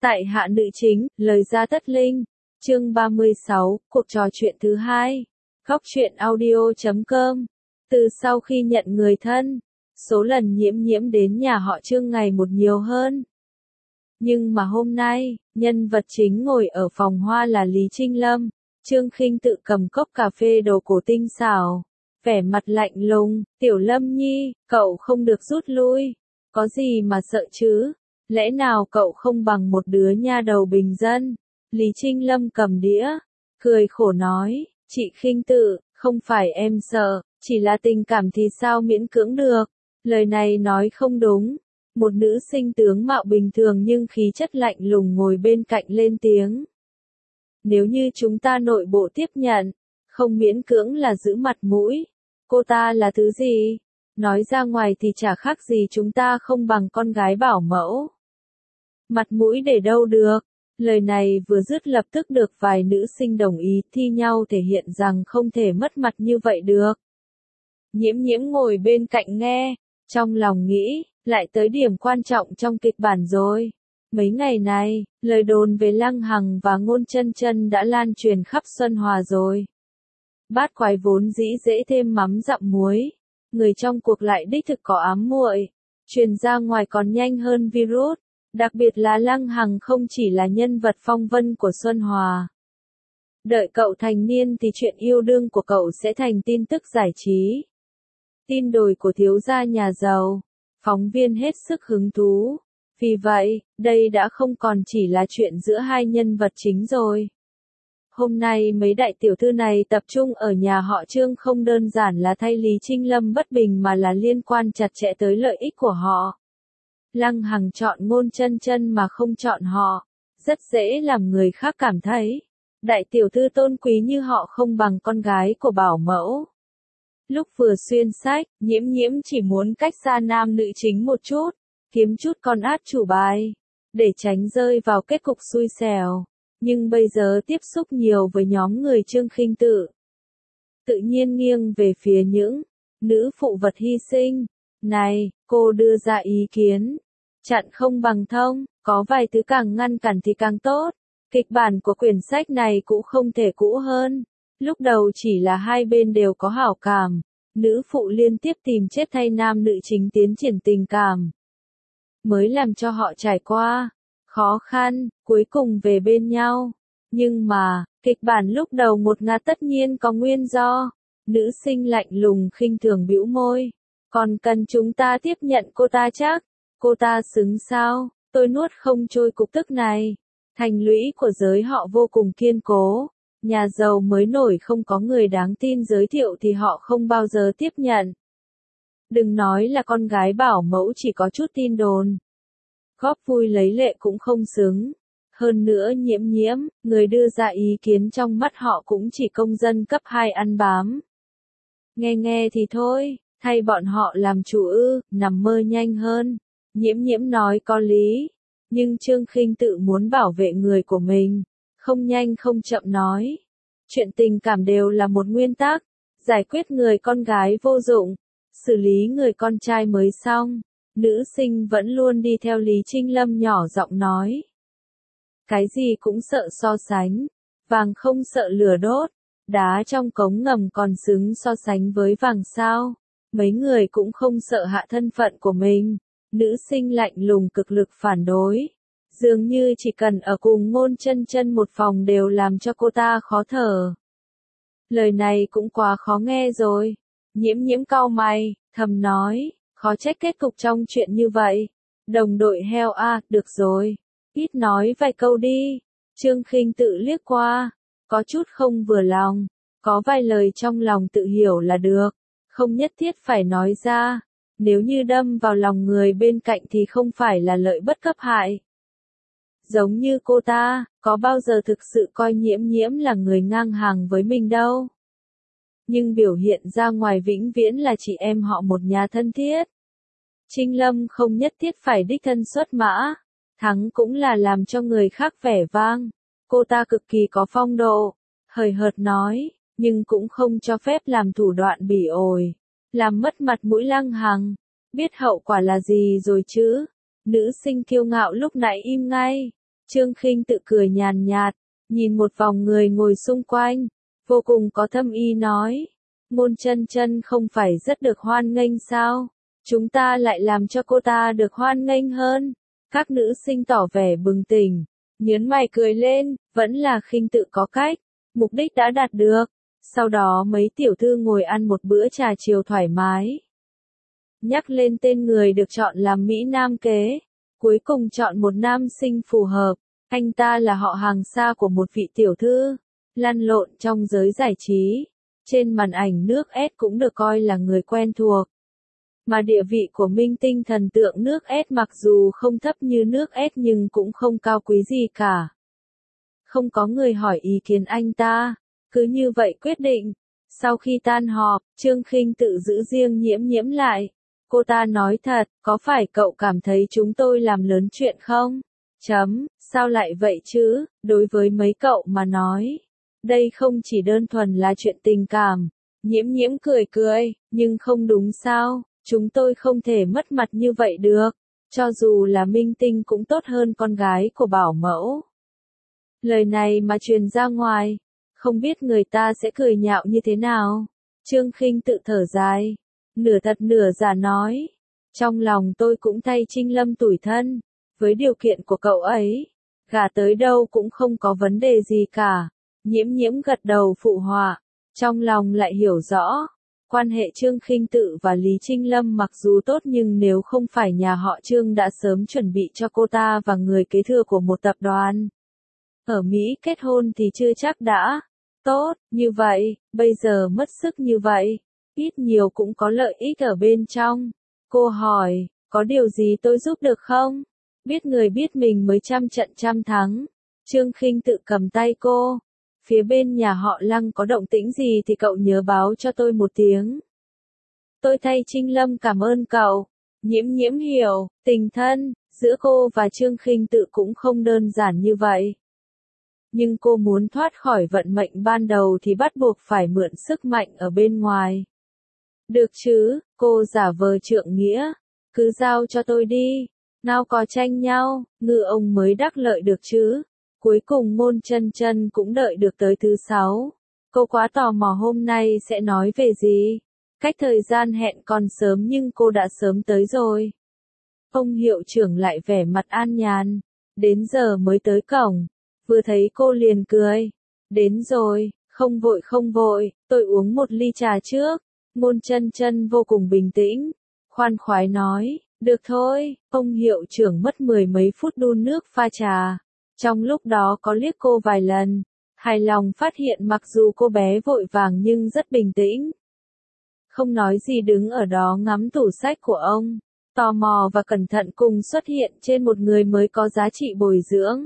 Tại hạ nữ chính, lời ra tất linh. Chương 36, cuộc trò chuyện thứ 2. Góc truyện audio.com. Từ sau khi nhận người thân, số lần Nhiễm đến nhà họ Trương ngày một nhiều hơn. Nhưng mà hôm nay, nhân vật chính ngồi ở phòng hoa là Lý Trinh Lâm. Trương Khinh tự cầm cốc cà phê đồ cổ tinh xảo, vẻ mặt lạnh lùng. Tiểu Lâm nhi, cậu không được rút lui. Có gì mà sợ chứ? Lẽ nào cậu không bằng một đứa nha đầu bình dân? Lý Trinh Lâm cầm đĩa, cười khổ nói, chị Khinh tự, không phải em sợ, chỉ là tình cảm thì sao miễn cưỡng được. Lời này nói không đúng. Một nữ sinh tướng mạo bình thường nhưng khí chất lạnh lùng ngồi bên cạnh lên tiếng. Nếu như chúng ta nội bộ tiếp nhận, không miễn cưỡng là giữ mặt mũi. Cô ta là thứ gì? Nói ra ngoài thì chả khác gì chúng ta không bằng con gái bảo mẫu. Mặt mũi để đâu được. Lời này vừa dứt lập tức được vài nữ sinh đồng ý thi nhau thể hiện rằng không thể mất mặt như vậy được. Nhiễm ngồi bên cạnh nghe, trong lòng nghĩ, lại tới điểm quan trọng trong kịch bản rồi. Mấy ngày này, lời đồn về Lăng Hằng và Ngôn Chân Chân đã lan truyền khắp Xuân Hòa rồi. Bát quái vốn dĩ dễ thêm mắm dặm muối, người trong cuộc lại đích thực có ám muội, truyền ra ngoài còn nhanh hơn virus. Đặc biệt là Lăng Hằng không chỉ là nhân vật phong vân của Xuân Hòa. Đợi cậu thành niên thì chuyện yêu đương của cậu sẽ thành tin tức giải trí. Tin đồn của thiếu gia nhà giàu, phóng viên hết sức hứng thú. Vì vậy, đây đã không còn chỉ là chuyện giữa hai nhân vật chính rồi. Hôm nay mấy đại tiểu thư này tập trung ở nhà họ Trương không đơn giản là thay Lý Trinh Lâm bất bình mà là liên quan chặt chẽ tới lợi ích của họ. Lăng Hằng chọn Ngôn Chân Chân mà không chọn họ, rất dễ làm người khác cảm thấy đại tiểu thư tôn quý như họ không bằng con gái của bảo mẫu. Lúc vừa xuyên sách, Nhiễm chỉ muốn cách xa nam nữ chính một chút, kiếm chút con át chủ bài, để tránh rơi vào kết cục xui xẻo. Nhưng bây giờ tiếp xúc nhiều với nhóm người Trương Khinh tự nhiên nghiêng về phía những nữ phụ vật hy sinh. Này, cô đưa ra ý kiến. Chặn không bằng thông, có vài thứ càng ngăn cản thì càng tốt. Kịch bản của quyển sách này cũng không thể cũ hơn. Lúc đầu chỉ là hai bên đều có hảo cảm. Nữ phụ liên tiếp tìm chết thay nam nữ chính tiến triển tình cảm. Mới làm cho họ trải qua khó khăn, cuối cùng về bên nhau. Nhưng mà, kịch bản lúc đầu ngột ngạt tất nhiên có nguyên do. Nữ sinh lạnh lùng khinh thường bĩu môi. Còn cần chúng ta tiếp nhận cô ta chắc? Cô ta xứng sao? Tôi nuốt không trôi cục tức này. Thành lũy của giới họ vô cùng kiên cố. Nhà giàu mới nổi không có người đáng tin giới thiệu thì họ không bao giờ tiếp nhận. Đừng nói là con gái bảo mẫu chỉ có chút tin đồn. Góp vui lấy lệ cũng không xứng. Hơn nữa Nhiễm, người đưa ra ý kiến trong mắt họ cũng chỉ công dân cấp 2 ăn bám. Nghe thì thôi, thay bọn họ làm chủ nằm mơ nhanh hơn. Nhiễm nói có lý, nhưng Trương Khinh tự muốn bảo vệ người của mình, không nhanh không chậm nói. Chuyện tình cảm đều là một nguyên tắc, giải quyết người con gái vô dụng, xử lý người con trai mới xong. Nữ sinh vẫn luôn đi theo Lý Trinh Lâm nhỏ giọng nói. Cái gì cũng sợ so sánh, vàng không sợ lửa đốt, đá trong cống ngầm còn xứng so sánh với vàng sao. Mấy người cũng không sợ hạ thân phận của mình. Nữ sinh lạnh lùng cực lực phản đối. Dường như chỉ cần ở cùng Ngôn Chân Chân một phòng đều làm cho cô ta khó thở. Lời này cũng quá khó nghe rồi. Nhiễm cau mày, thầm nói, khó trách kết cục trong chuyện như vậy. Đồng đội heo được rồi. Ít nói vài câu đi. Trương Khinh tự liếc qua, có chút không vừa lòng. Có vài lời trong lòng tự hiểu là được, không nhất thiết phải nói ra. Nếu như đâm vào lòng người bên cạnh thì không phải là lợi bất cập hại. Giống như cô ta, có bao giờ thực sự coi Nhiễm là người ngang hàng với mình đâu. Nhưng biểu hiện ra ngoài vĩnh viễn là chị em họ một nhà thân thiết. Trinh Lâm không nhất thiết phải đích thân xuất mã, thắng cũng là làm cho người khác vẻ vang. Cô ta cực kỳ có phong độ, hời hợt nói, nhưng cũng không cho phép làm thủ đoạn bỉ ổi, làm mất mặt mũi Lăng Hằng. Biết hậu quả là gì rồi chứ? Nữ sinh kiêu ngạo lúc nãy im ngay. Trương Khinh tự cười nhàn nhạt, nhìn một vòng người ngồi xung quanh, vô cùng có thâm ý nói. Ngôn Chân Chân không phải rất được hoan nghênh sao? Chúng ta lại làm cho cô ta được hoan nghênh hơn. Các nữ sinh tỏ vẻ bừng tỉnh, nhớn mày cười lên, vẫn là Khinh tự có cách, mục đích đã đạt được. Sau đó mấy tiểu thư ngồi ăn một bữa trà chiều thoải mái. Nhắc lên tên người được chọn làm Mỹ Nam kế, cuối cùng chọn một nam sinh phù hợp. Anh ta là họ hàng xa của một vị tiểu thư, lăn lộn trong giới giải trí. Trên màn ảnh nước S cũng được coi là người quen thuộc. Mà địa vị của minh tinh thần tượng nước S mặc dù không thấp như nước S nhưng cũng không cao quý gì cả. Không có người hỏi ý kiến anh ta, cứ như vậy quyết định. Sau khi tan họp, Trương Khinh tự giữ riêng Nhiễm Nhiễm lại. Cô ta nói thật, có phải cậu cảm thấy chúng tôi làm lớn chuyện không? Sao lại vậy chứ, đối với mấy cậu mà nói. Đây không chỉ đơn thuần là chuyện tình cảm. Nhiễm Nhiễm cười cười, nhưng không đúng sao, chúng tôi không thể mất mặt như vậy được. Cho dù là minh tinh cũng tốt hơn con gái của bảo mẫu. Lời này mà truyền ra ngoài, không biết người ta sẽ cười nhạo như thế nào. Trương Khinh tự thở dài, nửa thật nửa giả nói. Trong lòng tôi cũng thay Trinh Lâm tủi thân, với điều kiện của cậu ấy, gả tới đâu cũng không có vấn đề gì cả. Nhiễm Nhiễm gật đầu phụ họa, trong lòng lại hiểu rõ. Quan hệ Trương Khinh tự và Lý Trinh Lâm mặc dù tốt nhưng nếu không phải nhà họ Trương đã sớm chuẩn bị cho cô ta và người kế thừa của một tập đoàn ở Mỹ kết hôn thì chưa chắc đã tốt như vậy, bây giờ mất sức như vậy, ít nhiều cũng có lợi ích ở bên trong. Cô hỏi, có điều gì tôi giúp được không? Biết người biết mình mới trăm trận trăm thắng. Trương Khinh tự cầm tay cô. Phía bên nhà họ Lăng có động tĩnh gì thì cậu nhớ báo cho tôi một tiếng. Tôi thay Trinh Lâm cảm ơn cậu. Nhiễm Nhiễm hiểu, tình thân giữa cô và Trương Khinh tự cũng không đơn giản như vậy. Nhưng cô muốn thoát khỏi vận mệnh ban đầu thì bắt buộc phải mượn sức mạnh ở bên ngoài. Được chứ, cô giả vờ trượng nghĩa. Cứ giao cho tôi đi. Nào có tranh nhau, ngư ông mới đắc lợi được chứ. Cuối cùng Ngôn Chân Chân cũng đợi được tới thứ 6. Cô quá tò mò hôm nay sẽ nói về gì. Cách thời gian hẹn còn sớm nhưng cô đã sớm tới rồi. Ông hiệu trưởng lại vẻ mặt an nhàn. Đến giờ mới tới cổng. Vừa thấy cô liền cười. Đến rồi, không vội, tôi uống một ly trà trước. Ngôn Chân Chân vô cùng bình tĩnh. Khoan khoái nói, được thôi. Ông hiệu trưởng mất mười mấy phút đun nước pha trà. Trong lúc đó có liếc cô vài lần, hài lòng phát hiện mặc dù cô bé vội vàng nhưng rất bình tĩnh. Không nói gì đứng ở đó ngắm tủ sách của ông, tò mò và cẩn thận cùng xuất hiện trên một người mới có giá trị bồi dưỡng.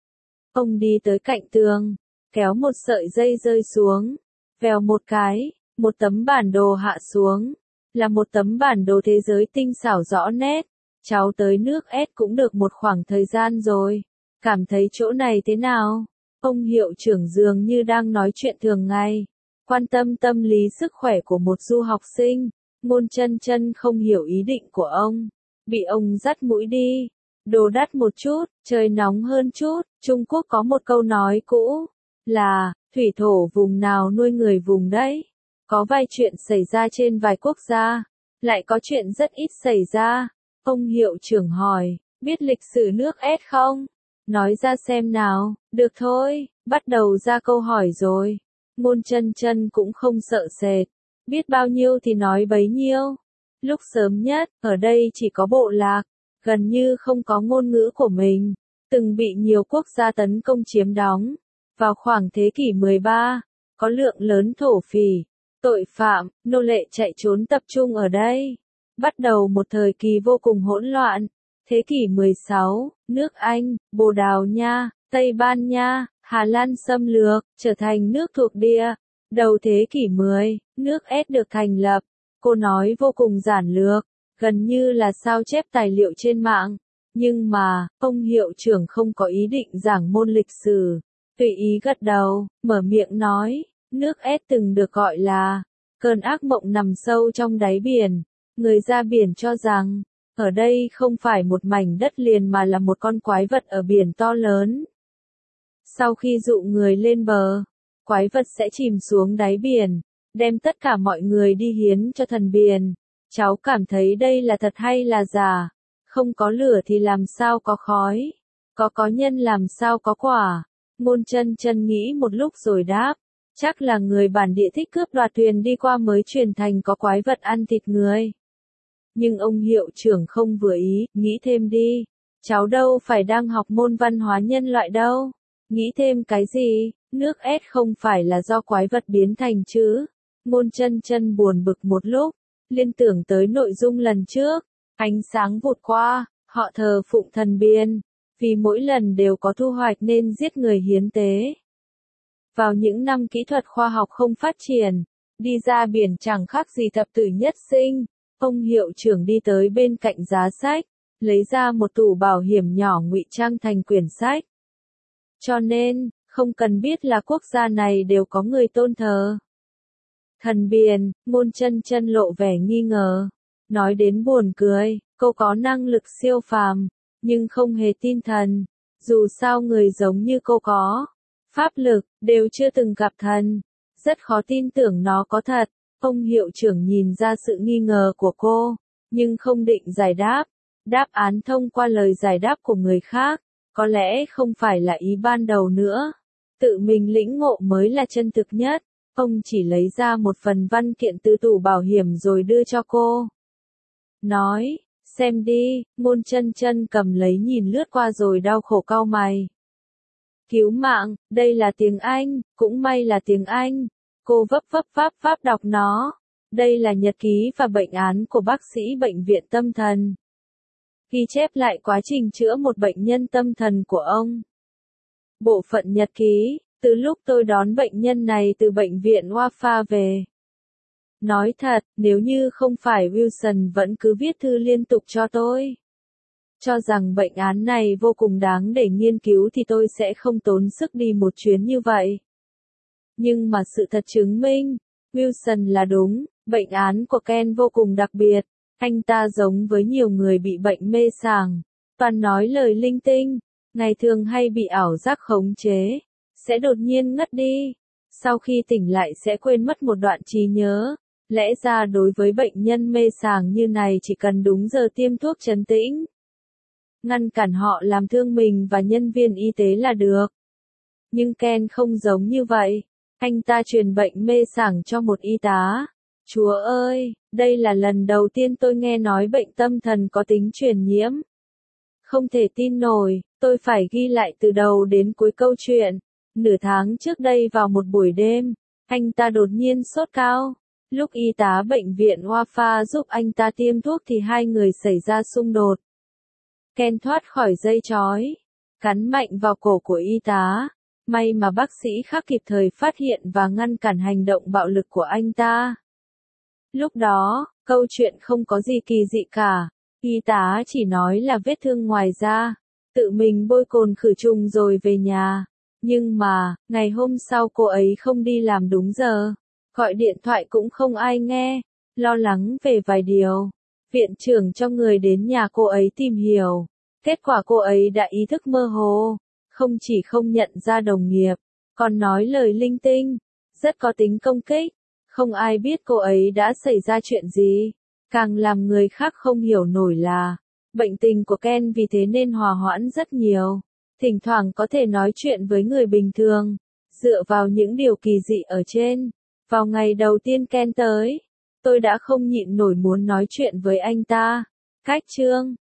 Ông đi tới cạnh tường, kéo một sợi dây rơi xuống, vèo một cái, một tấm bản đồ hạ xuống, là một tấm bản đồ thế giới tinh xảo rõ nét. Cháu tới nước S cũng được một khoảng thời gian rồi. Cảm thấy chỗ này thế nào? Ông hiệu trưởng dường như đang nói chuyện thường ngày, quan tâm tâm lý sức khỏe của một du học sinh. Ngôn Chân Chân không hiểu ý định của ông, bị ông dắt mũi đi. Đồ đắt một chút, trời nóng hơn chút. Trung Quốc có một câu nói cũ là, thủy thổ vùng nào nuôi người vùng đấy. Có vài chuyện xảy ra trên vài quốc gia, lại có chuyện rất ít xảy ra. Ông hiệu trưởng hỏi, biết lịch sử nước S không? Nói ra xem nào. Được thôi, bắt đầu ra câu hỏi rồi. Ngôn Chân Chân cũng không sợ sệt, biết bao nhiêu thì nói bấy nhiêu. Lúc sớm nhất, ở đây chỉ có bộ lạc, gần như không có ngôn ngữ của mình, từng bị nhiều quốc gia tấn công chiếm đóng. Vào khoảng thế kỷ 13, có lượng lớn thổ phỉ, tội phạm, nô lệ chạy trốn tập trung ở đây. Bắt đầu một thời kỳ vô cùng hỗn loạn. Thế kỷ 16, nước Anh, Bồ Đào Nha, Tây Ban Nha, Hà Lan xâm lược, trở thành nước thuộc địa. Đầu thế kỷ 10, nước S được thành lập. Cô nói vô cùng giản lược, gần như là sao chép tài liệu trên mạng. Nhưng mà, ông hiệu trưởng không có ý định giảng môn lịch sử. Tùy ý gật đầu, mở miệng nói, nước S từng được gọi là cơn ác mộng nằm sâu trong đáy biển. Người ra biển cho rằng, Ở đây không phải một mảnh đất liền mà là một con quái vật ở biển to lớn. Sau khi dụ người lên bờ, quái vật sẽ chìm xuống đáy biển, đem tất cả mọi người đi hiến cho thần biển. Cháu cảm thấy đây là thật hay là giả? Không có lửa thì làm sao có khói? Có nhân làm sao có quả? Ngôn Chân Chân nghĩ một lúc rồi đáp. Chắc là người bản địa thích cướp đoạt thuyền đi qua mới truyền thành có quái vật ăn thịt người. Nhưng ông hiệu trưởng không vừa ý, nghĩ thêm đi. Cháu đâu phải đang học môn văn hóa nhân loại đâu. Nghĩ thêm cái gì, nước ép không phải là do quái vật biến thành chứ. Ngôn Chân Chân buồn bực một lúc, liên tưởng tới nội dung lần trước. Ánh sáng vụt qua, họ thờ phụng thần biển, vì mỗi lần đều có thu hoạch nên giết người hiến tế. Vào những năm kỹ thuật khoa học không phát triển, đi ra biển chẳng khác gì thập tử nhất sinh. Ông hiệu trưởng đi tới bên cạnh giá sách, lấy ra một tủ bảo hiểm nhỏ ngụy trang thành quyển sách. Cho nên, không cần biết là quốc gia này đều có người tôn thờ thần biển. Ngôn Chân Chân lộ vẻ nghi ngờ. Nói đến buồn cười, cô có năng lực siêu phàm, nhưng không hề tin thần. Dù sao người giống như cô có pháp lực, đều chưa từng gặp thần. Rất khó tin tưởng nó có thật. Ông hiệu trưởng nhìn ra sự nghi ngờ của cô, nhưng không định giải đáp. Đáp án thông qua lời giải đáp của người khác, có lẽ không phải là ý ban đầu nữa. Tự mình lĩnh ngộ mới là chân thực nhất. Ông chỉ lấy ra một phần văn kiện từ tủ bảo hiểm rồi đưa cho cô. Nói, xem đi. Ngôn Chân Chân cầm lấy nhìn lướt qua rồi đau khổ cau mày. Cứu mạng, đây là tiếng Anh, cũng may là tiếng Anh. Cô vấp pháp đọc nó. Đây là nhật ký và bệnh án của bác sĩ bệnh viện tâm thần. Ghi chép lại quá trình chữa một bệnh nhân tâm thần của ông. Bộ phận nhật ký, từ lúc tôi đón bệnh nhân này từ bệnh viện Wafa về. Nói thật, nếu như không phải Wilson vẫn cứ viết thư liên tục cho tôi, cho rằng bệnh án này vô cùng đáng để nghiên cứu thì tôi sẽ không tốn sức đi một chuyến như vậy. Nhưng mà sự thật chứng minh, Wilson là đúng, bệnh án của Ken vô cùng đặc biệt. Anh ta giống với nhiều người bị bệnh mê sảng, toàn nói lời linh tinh, ngày thường hay bị ảo giác khống chế, sẽ đột nhiên ngất đi. Sau khi tỉnh lại sẽ quên mất một đoạn trí nhớ. Lẽ ra đối với bệnh nhân mê sảng như này chỉ cần đúng giờ tiêm thuốc trấn tĩnh, ngăn cản họ làm thương mình và nhân viên y tế là được. Nhưng Ken không giống như vậy. Anh ta truyền bệnh mê sảng cho một y tá. Chúa ơi, đây là lần đầu tiên tôi nghe nói bệnh tâm thần có tính truyền nhiễm. Không thể tin nổi, tôi phải ghi lại từ đầu đến cuối câu chuyện. Nửa tháng trước đây vào một buổi đêm, anh ta đột nhiên sốt cao. Lúc y tá bệnh viện Wafa giúp anh ta tiêm thuốc thì hai người xảy ra xung đột. Ken thoát khỏi dây trói, cắn mạnh vào cổ của y tá. May mà bác sĩ khác kịp thời phát hiện và ngăn cản hành động bạo lực của anh ta. Lúc đó, câu chuyện không có gì kỳ dị cả. Y tá chỉ nói là vết thương ngoài da, tự mình bôi cồn khử trùng rồi về nhà. Nhưng mà, ngày hôm sau cô ấy không đi làm đúng giờ. Gọi điện thoại cũng không ai nghe. Lo lắng về vài điều, viện trưởng cho người đến nhà cô ấy tìm hiểu. Kết quả cô ấy đã ý thức mơ hồ. Không chỉ không nhận ra đồng nghiệp, còn nói lời linh tinh, rất có tính công kích. Không ai biết cô ấy đã xảy ra chuyện gì. Càng làm người khác không hiểu nổi là, bệnh tình của Ken vì thế nên hòa hoãn rất nhiều. Thỉnh thoảng có thể nói chuyện với người bình thường. Dựa vào những điều kỳ dị ở trên, vào ngày đầu tiên Ken tới, tôi đã không nhịn nổi muốn nói chuyện với anh ta. Cách chương